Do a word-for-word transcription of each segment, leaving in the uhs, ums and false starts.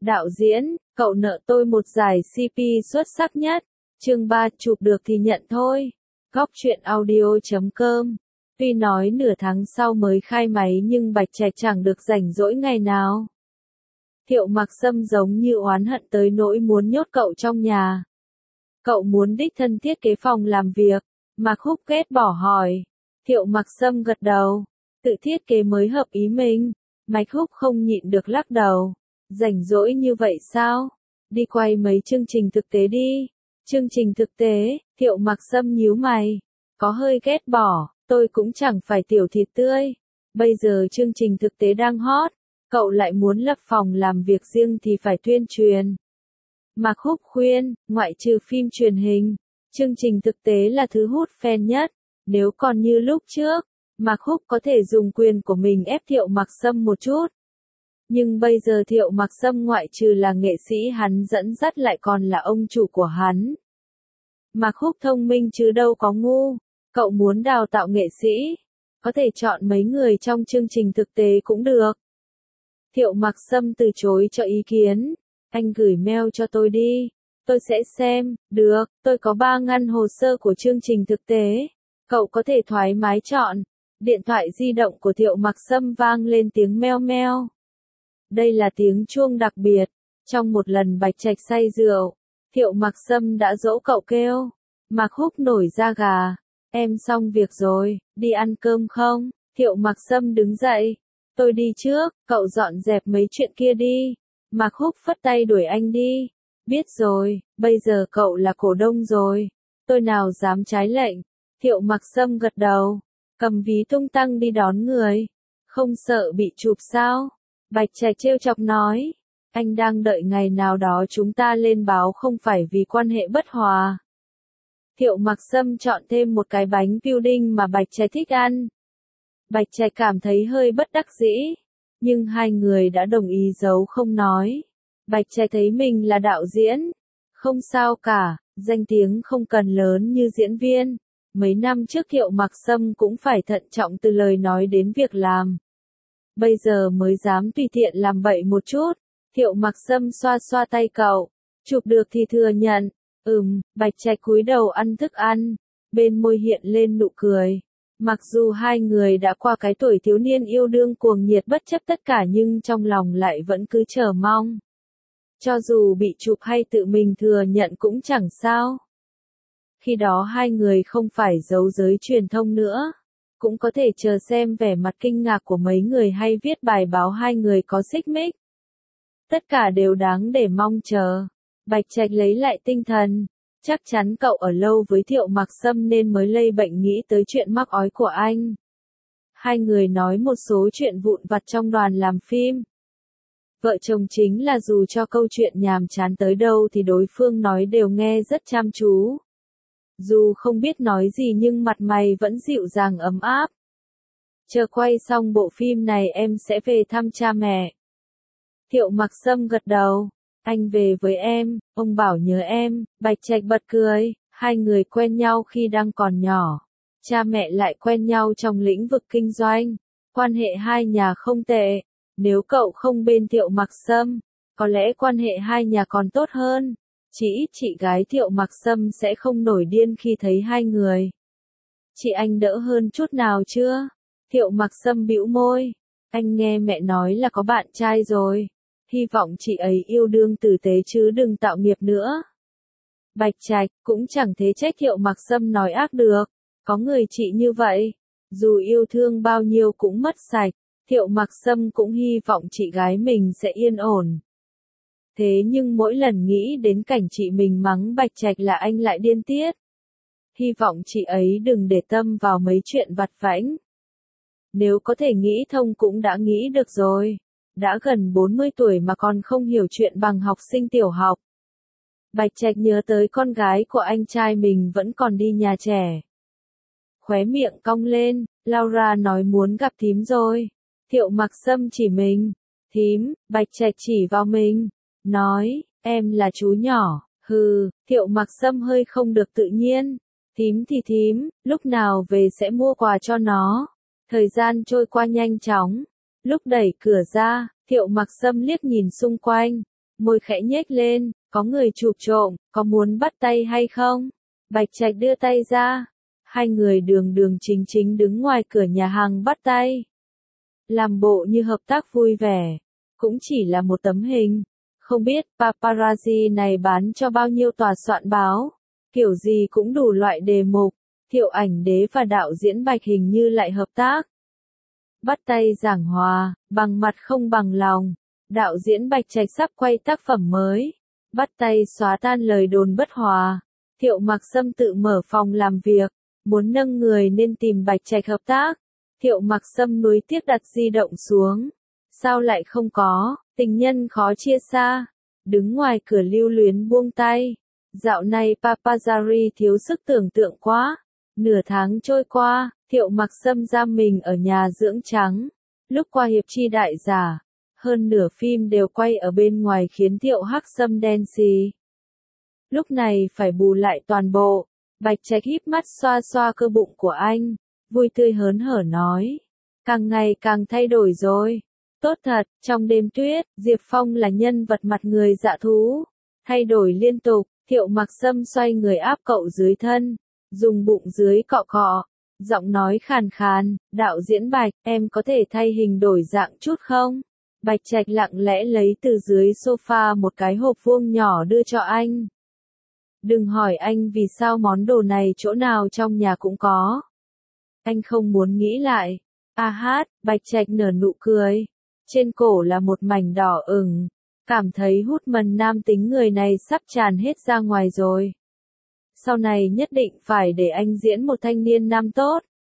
Đạo diễn, cậu nợ tôi một giải xê pê xuất sắc nhất. Chương ba, chụp được thì nhận thôi. Góc truyện audio chấm com. Tuy nói nửa tháng sau mới khai máy nhưng Bạch Trạch chẳng được rảnh rỗi ngày nào. Thiệu Mặc Sâm giống như oán hận tới nỗi muốn nhốt cậu trong nhà. Cậu muốn đích thân thiết kế phòng làm việc. Mạc Húc ghét bỏ hỏi. Thiệu Mặc Sâm gật đầu. Tự thiết kế mới hợp ý mình. Mạch Húc không nhịn được lắc đầu. Rảnh rỗi như vậy sao? Đi quay mấy chương trình thực tế đi. Chương trình thực tế, Thiệu Mặc Sâm nhíu mày. Có hơi ghét bỏ, tôi cũng chẳng phải tiểu thịt tươi. Bây giờ chương trình thực tế đang hot. Cậu lại muốn lập phòng làm việc riêng thì phải tuyên truyền. Mạc Húc khuyên, ngoại trừ phim truyền hình, chương trình thực tế là thứ hút fan nhất. Nếu còn như lúc trước, Mạc Húc có thể dùng quyền của mình ép Thiệu Mặc Sâm một chút. Nhưng bây giờ Thiệu Mặc Sâm ngoại trừ là nghệ sĩ hắn dẫn dắt lại còn là ông chủ của hắn. Mạc Húc thông minh chứ đâu có ngu. Cậu muốn đào tạo nghệ sĩ, có thể chọn mấy người trong chương trình thực tế cũng được. Thiệu Mặc Sâm từ chối cho ý kiến. Anh gửi mail cho tôi đi. Tôi sẽ xem. Được, tôi có ba ngăn hồ sơ của chương trình thực tế. Cậu có thể thoải mái chọn. Điện thoại di động của Thiệu Mặc Sâm vang lên tiếng meo meo. Đây là tiếng chuông đặc biệt. Trong một lần Bạch Trạch say rượu, Thiệu Mặc Sâm đã dỗ cậu kêu. Mạc Húc nổi da gà. Em xong việc rồi, đi ăn cơm không? Thiệu Mặc Sâm đứng dậy. Tôi đi trước, cậu dọn dẹp mấy chuyện kia đi. Mạc Húc phất tay đuổi anh đi. Biết rồi, bây giờ cậu là cổ đông rồi. Tôi nào dám trái lệnh. Thiệu Mặc Sâm gật đầu. Cầm ví tung tăng đi đón người. Không sợ bị chụp sao? Bạch Trạch trêu chọc nói. Anh đang đợi ngày nào đó chúng ta lên báo không phải vì quan hệ bất hòa. Thiệu Mặc Sâm chọn thêm một cái bánh pudding mà Bạch Trạch thích ăn. Bạch Trạch cảm thấy hơi bất đắc dĩ. Nhưng hai người đã đồng ý giấu không nói. Bạch Trạch thấy mình là đạo diễn. Không sao cả, danh tiếng không cần lớn như diễn viên. Mấy năm trước Thiệu Mặc Sâm cũng phải thận trọng từ lời nói đến việc làm. Bây giờ mới dám tùy tiện làm bậy một chút. Thiệu Mặc Sâm xoa xoa tay cậu. Chụp được thì thừa nhận. Ừm, Bạch Trạch cúi đầu ăn thức ăn. Bên môi hiện lên nụ cười. Mặc dù hai người đã qua cái tuổi thiếu niên yêu đương cuồng nhiệt bất chấp tất cả nhưng trong lòng lại vẫn cứ chờ mong. Cho dù bị chụp hay tự mình thừa nhận cũng chẳng sao. Khi đó hai người không phải giấu giới truyền thông nữa. Cũng có thể chờ xem vẻ mặt kinh ngạc của mấy người hay viết bài báo hai người có xích mích. Tất cả đều đáng để mong chờ. Bạch Trạch lấy lại tinh thần. Chắc chắn cậu ở lâu với Thiệu Mặc Sâm nên mới lây bệnh nghĩ tới chuyện mắc ói của anh. Hai người nói một số chuyện vụn vặt trong đoàn làm phim. Vợ chồng chính là dù cho câu chuyện nhàm chán tới đâu thì đối phương nói đều nghe rất chăm chú. Dù không biết nói gì nhưng mặt mày vẫn dịu dàng ấm áp. Chờ quay xong bộ phim này em sẽ về thăm cha mẹ. Thiệu Mặc Sâm gật đầu. Anh về với em, ông bảo nhớ em. Bạch Trạch bật cười. Hai người quen nhau khi đang còn nhỏ. Cha mẹ lại quen nhau trong lĩnh vực kinh doanh. Quan hệ hai nhà không tệ. Nếu cậu không bên Thiệu Mặc Sâm, có lẽ quan hệ hai nhà còn tốt hơn. Chỉ ít chị gái Thiệu Mặc Sâm sẽ không nổi điên khi thấy hai người. Chị anh đỡ hơn chút nào chưa? Thiệu Mặc Sâm bĩu môi. Anh nghe mẹ nói là có bạn trai rồi. Hy vọng chị ấy yêu đương tử tế chứ đừng tạo nghiệp nữa. Bạch Trạch cũng chẳng thế trách Thiệu Mặc Sâm nói ác được. Có người chị như vậy, dù yêu thương bao nhiêu cũng mất sạch. Thiệu Mặc Sâm cũng hy vọng chị gái mình sẽ yên ổn. Thế nhưng mỗi lần nghĩ đến cảnh chị mình mắng Bạch Trạch là anh lại điên tiết. Hy vọng chị ấy đừng để tâm vào mấy chuyện vặt vãnh. Nếu có thể nghĩ thông cũng đã nghĩ được rồi. Đã gần bốn mươi tuổi mà còn không hiểu chuyện bằng học sinh tiểu học. Bạch Trạch nhớ tới con gái của anh trai mình vẫn còn đi nhà trẻ. Khóe miệng cong lên, Laura nói muốn gặp thím rồi. Thiệu Mặc Sâm chỉ mình. Thím, Bạch Trạch chỉ vào mình. Nói, em là chú nhỏ. Hừ, Thiệu Mặc Sâm hơi không được tự nhiên. Thím thì thím, lúc nào về sẽ mua quà cho nó. Thời gian trôi qua nhanh chóng. Lúc đẩy cửa ra, Thiệu Mặc Sâm liếc nhìn xung quanh. môi khẽ nhếch lên, có người chụp trộm, có muốn bắt tay hay không? Bạch Trạch đưa tay ra, hai người đường đường chính chính đứng ngoài cửa nhà hàng bắt tay. Làm bộ như hợp tác vui vẻ, cũng chỉ là một tấm hình. Không biết paparazzi này bán cho bao nhiêu tòa soạn báo, kiểu gì cũng đủ loại đề mục. Thiệu Ảnh Đế và đạo diễn Bạch hình như lại hợp tác. Bắt tay giảng hòa, bằng mặt không bằng lòng. Đạo diễn Bạch Trạch sắp quay tác phẩm mới. Bắt tay xóa tan lời đồn bất hòa. Thiệu Mặc Sâm tự mở phòng làm việc, muốn nâng người nên tìm Bạch Trạch hợp tác. Thiệu Mặc Sâm nuối tiếc đặt di động xuống. Sao lại không có, tình nhân khó chia xa. Đứng ngoài cửa lưu luyến buông tay. Dạo này paparazzi thiếu sức tưởng tượng quá. Nửa tháng trôi qua, Thiệu Mặc Sâm giam mình ở nhà dưỡng trắng. Lúc qua hiệp chi đại giả, hơn nửa phim đều quay ở bên ngoài khiến Thiệu Hắc Sâm đen xì. Lúc này phải bù lại toàn bộ. Bạch Trạch híp mắt xoa xoa cơ bụng của anh, vui tươi hớn hở nói. Càng ngày càng thay đổi rồi. Tốt thật, trong đêm tuyết, Diệp Phong là nhân vật mặt người dạ thú. Thay đổi liên tục, Thiệu Mặc Sâm xoay người áp cậu dưới thân, dùng bụng dưới cọ cọ. Giọng nói khàn khàn, đạo diễn Bạch, em có thể thay hình đổi dạng chút không? Bạch Trạch lặng lẽ lấy từ dưới sofa một cái hộp vuông nhỏ đưa cho anh. Đừng hỏi anh vì sao món đồ này chỗ nào trong nhà cũng có. Anh không muốn nghĩ lại. A hát, Bạch Trạch nở nụ cười. Trên cổ là một mảnh đỏ ửng. Cảm thấy hút mần nam tính người này sắp tràn hết ra ngoài rồi. Sau này nhất định phải để anh diễn một thanh niên nam tốt.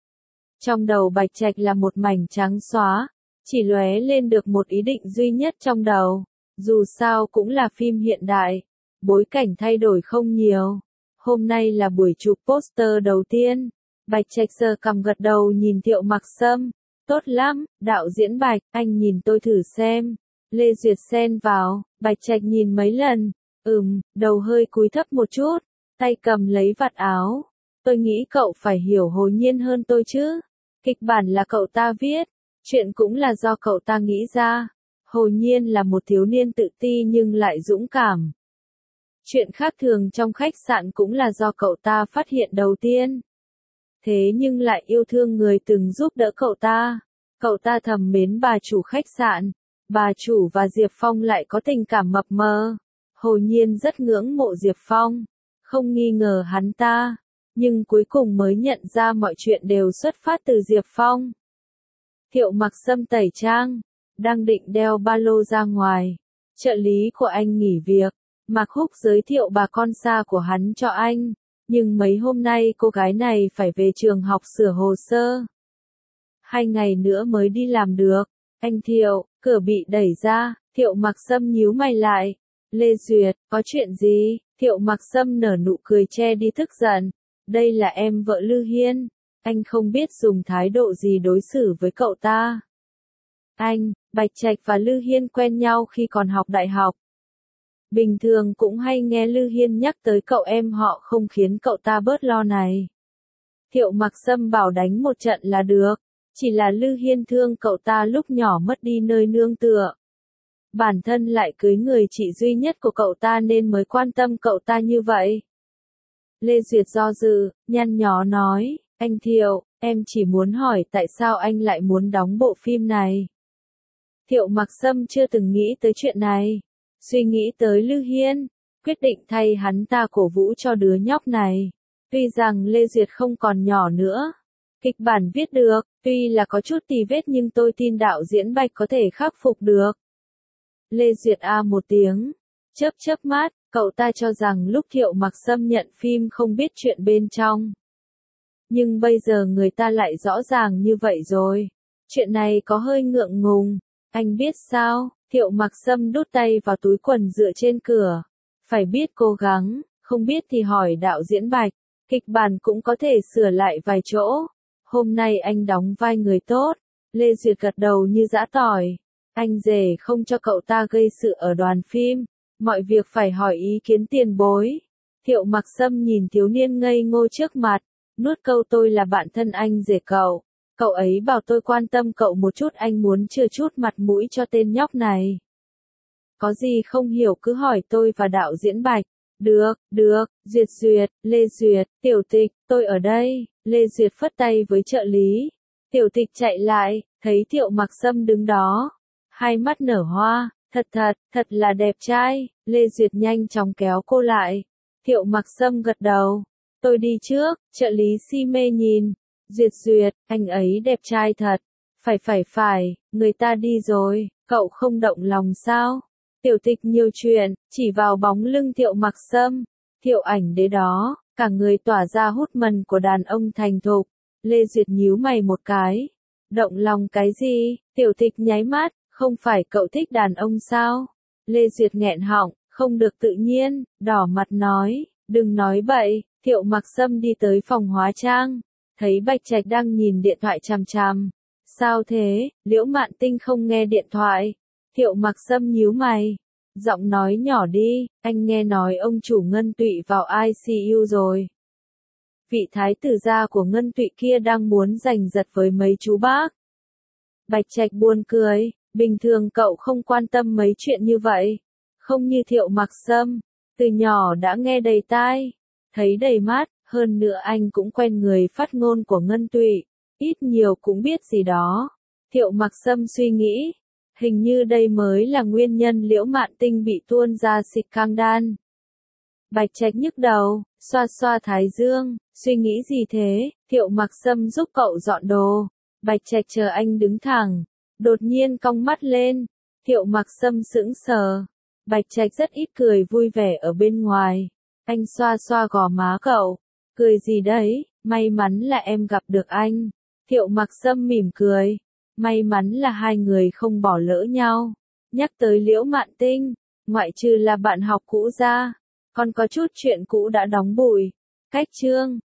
Trong đầu Bạch Trạch là một mảnh trắng xóa. Chỉ lóe lên được một ý định duy nhất trong đầu. Dù sao cũng là phim hiện đại. Bối cảnh thay đổi không nhiều. Hôm nay là buổi chụp poster đầu tiên. Bạch Trạch sờ cằm gật đầu nhìn Thiệu Mặc Sâm. Tốt lắm, đạo diễn Bạch, anh nhìn tôi thử xem. Lê Duyệt xen vào, Bạch Trạch nhìn mấy lần. Ừm, đầu hơi cúi thấp một chút. Tay cầm lấy vạt áo. Tôi nghĩ cậu phải hiểu Hồ Nhiên hơn tôi chứ. Kịch bản là cậu ta viết. Chuyện cũng là do cậu ta nghĩ ra. Hồ Nhiên là một thiếu niên tự ti nhưng lại dũng cảm. Chuyện khác thường trong khách sạn cũng là do cậu ta phát hiện đầu tiên. Thế nhưng lại yêu thương người từng giúp đỡ cậu ta. Cậu ta thầm mến bà chủ khách sạn. Bà chủ và Diệp Phong lại có tình cảm mập mờ. Hồ Nhiên rất ngưỡng mộ Diệp Phong. Không nghi ngờ hắn ta. Nhưng cuối cùng mới nhận ra mọi chuyện đều xuất phát từ Diệp Phong. Thiệu Mặc Sâm tẩy trang. Đang định đeo ba lô ra ngoài. Trợ lý của anh nghỉ việc. Mạc Húc giới thiệu bà con xa của hắn cho anh. Nhưng mấy hôm nay cô gái này phải về trường học sửa hồ sơ. Hai ngày nữa mới đi làm được. Anh Thiệu, cửa bị đẩy ra, Thiệu Mặc Sâm nhíu mày lại. Lê Duyệt, có chuyện gì? Thiệu Mặc Sâm nở nụ cười che đi tức giận. Đây là em vợ Lư Hiên. Anh không biết dùng thái độ gì đối xử với cậu ta. Anh, Bạch Trạch và Lư Hiên quen nhau khi còn học đại học. Bình thường cũng hay nghe Lư Hiên nhắc tới cậu em họ không khiến cậu ta bớt lo này. Thiệu Mặc Sâm bảo đánh một trận là được. Chỉ là Lư Hiên thương cậu ta lúc nhỏ mất đi nơi nương tựa. Bản thân lại cưới người chị duy nhất của cậu ta nên mới quan tâm cậu ta như vậy. Lê Duyệt do dự, nhăn nhó nói, anh Thiệu, em chỉ muốn hỏi tại sao anh lại muốn đóng bộ phim này. Thiệu Mặc Sâm chưa từng nghĩ tới chuyện này. Suy nghĩ tới Lư Hiên, quyết định thay hắn ta cổ vũ cho đứa nhóc này. Tuy rằng Lê Duyệt không còn nhỏ nữa. Kịch bản viết được, tuy là có chút tì vết nhưng tôi tin đạo diễn Bạch có thể khắc phục được. Lê Duyệt a một tiếng, chớp chớp mắt, cậu ta cho rằng lúc Thiệu Mặc Sâm nhận phim không biết chuyện bên trong. Nhưng bây giờ người ta lại rõ ràng như vậy rồi. Chuyện này có hơi ngượng ngùng. Anh biết sao? Thiệu Mặc Sâm đút tay vào túi quần dựa trên cửa. Phải biết cố gắng, không biết thì hỏi đạo diễn Bạch. Kịch bản cũng có thể sửa lại vài chỗ. Hôm nay anh đóng vai người tốt. Lê Duyệt gật đầu như giã tỏi. Anh rể không cho cậu ta gây sự ở đoàn phim. Mọi việc phải hỏi ý kiến tiền bối. Thiệu Mặc Sâm nhìn thiếu niên ngây ngô trước mặt. Nuốt câu tôi là bạn thân anh rể cậu. Cậu ấy bảo tôi quan tâm cậu một chút, anh muốn chừa chút mặt mũi cho tên nhóc này. có gì không hiểu cứ hỏi tôi và đạo diễn Bạch. Được, được, Duyệt Duyệt, Lê Duyệt, Tiểu Tịch, tôi ở đây. Lê Duyệt phất tay với trợ lý. Tiểu Tịch chạy lại, thấy Thiệu Mặc Sâm đứng đó. Hai mắt nở hoa, thật thật, thật là đẹp trai. Lê Duyệt nhanh chóng kéo cô lại. Thiệu Mặc Sâm gật đầu. Tôi đi trước, trợ lý si mê nhìn. Duyệt Duyệt, anh ấy đẹp trai thật. Phải phải phải, người ta đi rồi, cậu không động lòng sao? Tiểu Tịch nhiều chuyện, chỉ vào bóng lưng Thiệu Mặc Sâm. Thiệu ảnh đế đó, cả người tỏa ra hút mần của đàn ông thành thục. Lê Duyệt nhíu mày một cái. Động lòng cái gì? Tiểu Tịch nháy mắt, không phải cậu thích đàn ông sao? Lê Duyệt nghẹn họng, không được tự nhiên, đỏ mặt nói, đừng nói bậy. Thiệu Mặc Sâm đi tới phòng hóa trang, thấy Bạch Trạch đang nhìn điện thoại chằm chằm. Sao thế? Liễu Mạn Tinh không nghe điện thoại. Thiệu Mặc Sâm nhíu mày, giọng nói nhỏ đi, anh nghe nói ông chủ Ngân Tụy vào i xê u rồi. Vị thái tử gia của Ngân Tụy kia đang muốn giành giật với mấy chú bác. Bạch Trạch buồn cười, bình thường cậu không quan tâm mấy chuyện như vậy. Không như Thiệu Mặc Sâm, từ nhỏ đã nghe đầy tai, thấy đầy mắt, hơn nữa anh cũng quen người phát ngôn của Ngân Tụy, ít nhiều cũng biết gì đó. Thiệu Mặc Sâm suy nghĩ, hình như đây mới là nguyên nhân Liễu Mạn Tinh bị tuôn ra xịt cang đan. Bạch Trạch nhức đầu, xoa xoa thái dương, suy nghĩ gì thế? Thiệu Mặc Sâm giúp cậu dọn đồ. Bạch Trạch chờ anh đứng thẳng, đột nhiên cong mắt lên. Thiệu Mặc Sâm sững sờ. Bạch Trạch rất ít cười vui vẻ ở bên ngoài. Anh xoa xoa gò má cậu, cười gì đấy? May mắn là em gặp được anh. Thiệu Mặc Sâm mỉm cười. May mắn là hai người không bỏ lỡ nhau. Nhắc tới Liễu Mạn Tinh, ngoại trừ là bạn học cũ ra, còn có chút chuyện cũ đã đóng bụi. Cách chương